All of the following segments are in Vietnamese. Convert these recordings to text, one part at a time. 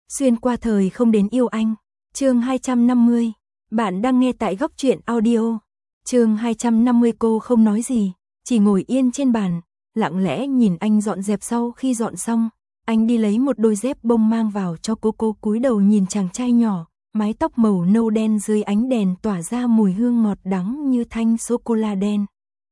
Xuyên qua thời không đến yêu anh. Chương 250. Bạn đang nghe tại Góc Truyện Audio. Chương 250. Cô không nói gì, chỉ ngồi yên trên bàn, lặng lẽ nhìn anh dọn dẹp. Sau khi dọn xong, anh đi lấy một đôi dép bông mang vào cho cô cúi đầu nhìn chàng trai nhỏ, mái tóc màu nâu đen dưới ánh đèn tỏa ra mùi hương ngọt đắng như thanh sô-cô-la đen.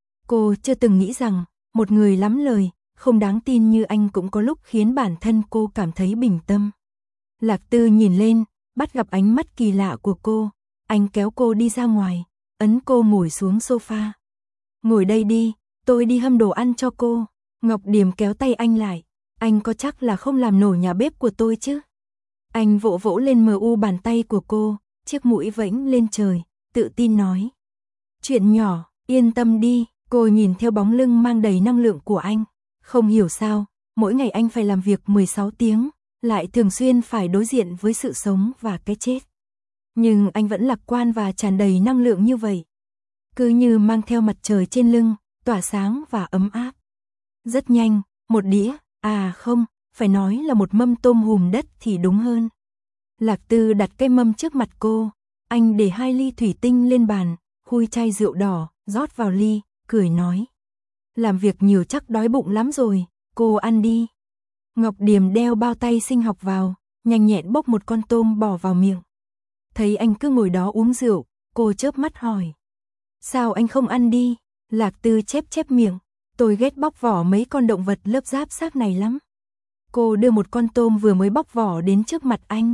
Cô chưa từng nghĩ rằng, một người lắm lời, không đáng tin như anh cũng có lúc khiến bản thân cô cảm thấy bình tâm. Lạc Tư nhìn lên, bắt gặp ánh mắt kỳ lạ của cô, anh kéo cô đi ra ngoài, ấn cô ngồi xuống sofa. Ngồi đây đi, tôi đi hâm đồ ăn cho cô. Ngọc Điềm kéo tay anh lại, anh có chắc là không làm nổi nhà bếp của tôi chứ? Anh vỗ vỗ lên bàn tay của cô, chiếc mũi vẫy lên trời, tự tin nói. Chuyện nhỏ, yên tâm đi. Cô nhìn theo bóng lưng mang đầy năng lượng của anh, không hiểu sao, mỗi ngày anh phải làm việc 16 tiếng, lại thường xuyên phải đối diện với sự sống và cái chết. Nhưng anh vẫn lạc quan và tràn đầy năng lượng như vậy. Cứ như mang theo mặt trời trên lưng, tỏa sáng và ấm áp. Rất nhanh, một đĩa, không, phải nói là một mâm tôm hùm đất thì đúng hơn. Lạc Tư đặt cái mâm trước mặt cô, anh để 2 ly thủy tinh lên bàn, khui chai rượu đỏ, rót vào ly, cười nói. Làm việc nhiều chắc đói bụng lắm rồi, cô ăn đi. Ngọc Điềm đeo bao tay sinh học vào, nhanh nhẹn bốc một con tôm bỏ vào miệng. Thấy anh cứ ngồi đó uống rượu, cô chớp mắt hỏi. Sao anh không ăn đi? Lạc Tư chép miệng, tôi ghét bóc vỏ mấy con động vật lớp giáp xác này lắm. Cô đưa một con tôm vừa mới bóc vỏ đến trước mặt anh.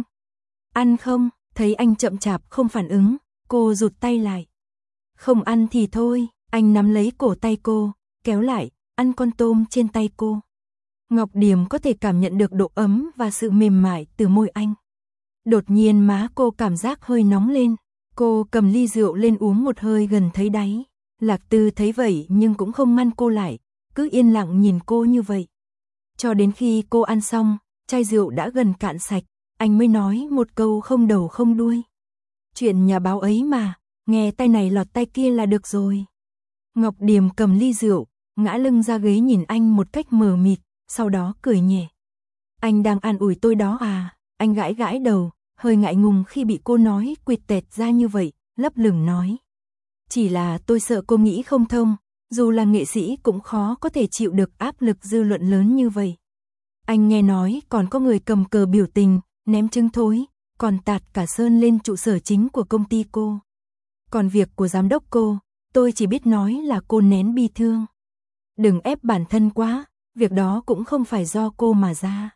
Ăn không? Thấy anh chậm chạp không phản ứng, cô rụt tay lại. Không ăn thì thôi. Anh nắm lấy cổ tay cô, kéo lại, ăn con tôm trên tay cô. Ngọc Điềm có thể cảm nhận được độ ấm và sự mềm mại từ môi anh. Đột nhiên má cô cảm giác hơi nóng lên, cô cầm ly rượu lên uống một hơi gần thấy đáy. Lạc Tư thấy vậy nhưng cũng không ngăn cô lại, cứ yên lặng nhìn cô như vậy. Cho đến khi cô ăn xong, chai rượu đã gần cạn sạch, anh mới nói một câu không đầu không đuôi. Chuyện nhà báo ấy mà, nghe tay này lọt tay kia là được rồi. Ngọc Điềm cầm ly rượu, ngã lưng ra ghế nhìn anh một cách mờ mịt, sau đó cười nhẹ. Anh đang an ủi tôi đó à? Anh gãi gãi đầu, hơi ngại ngùng khi bị cô nói quệt tẹt ra như vậy, lấp lửng nói. Chỉ là tôi sợ cô nghĩ không thông, dù là nghệ sĩ cũng khó có thể chịu được áp lực dư luận lớn như vậy. Anh nghe nói còn có người cầm cờ biểu tình, ném trứng thối, còn tạt cả sơn lên trụ sở chính của công ty cô. Còn việc của giám đốc cô, tôi chỉ biết nói là cô nén bi thương. Đừng ép bản thân quá, việc đó cũng không phải do cô mà ra.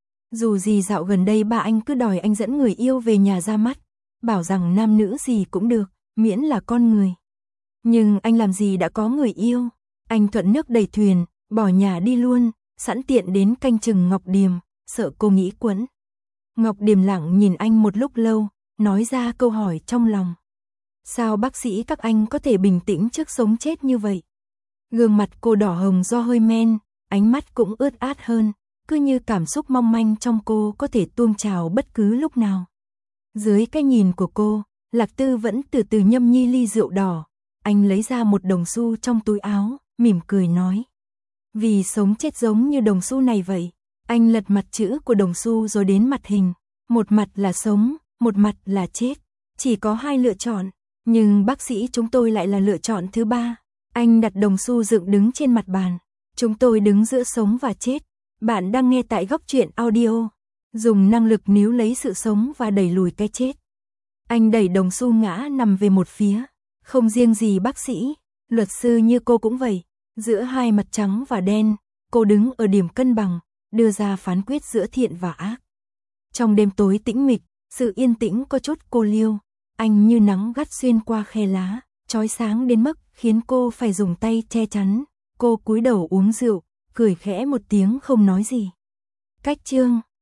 Dù gì dạo gần đây ba anh cứ đòi anh dẫn người yêu về nhà ra mắt, bảo rằng nam nữ gì cũng được, miễn là con người. Nhưng anh làm gì đã có người yêu, anh thuận nước đẩy thuyền, bỏ nhà đi luôn, sẵn tiện đến canh chừng Ngọc Điềm, sợ cô nghĩ quẫn. Ngọc Điềm lặng nhìn anh một lúc lâu, nói ra câu hỏi trong lòng. Sao bác sĩ các anh có thể bình tĩnh trước sống chết như vậy? Gương mặt cô đỏ hồng do hơi men, ánh mắt cũng ướt át hơn, cứ như cảm xúc mong manh trong cô có thể tuôn trào bất cứ lúc nào. Dưới cái nhìn của cô, Lạc Tư vẫn từ từ nhâm nhi ly rượu đỏ, anh lấy ra một đồng xu trong túi áo, mỉm cười nói. Vì sống chết giống như đồng xu này vậy. Anh lật mặt chữ của đồng xu rồi đến mặt hình, một mặt là sống, một mặt là chết, chỉ có 2 lựa chọn. Nhưng bác sĩ chúng tôi lại là lựa chọn thứ 3. Anh đặt đồng xu dựng đứng trên mặt bàn. Chúng tôi đứng giữa sống và chết. Bạn đang nghe tại Góc Truyện Audio. Dùng năng lực níu lấy sự sống và đẩy lùi cái chết. Anh đẩy đồng xu ngã nằm về một phía. Không riêng gì bác sĩ, luật sư như cô cũng vậy. Giữa hai mặt trắng và đen, cô đứng ở điểm cân bằng, đưa ra phán quyết giữa thiện và ác. Trong đêm tối tĩnh mịch, sự yên tĩnh có chút cô liêu. Anh như nắng gắt xuyên qua khe lá, chói sáng đến mức khiến cô phải dùng tay che chắn. Cô cúi đầu uống rượu, cười khẽ một tiếng không nói gì. Cách chương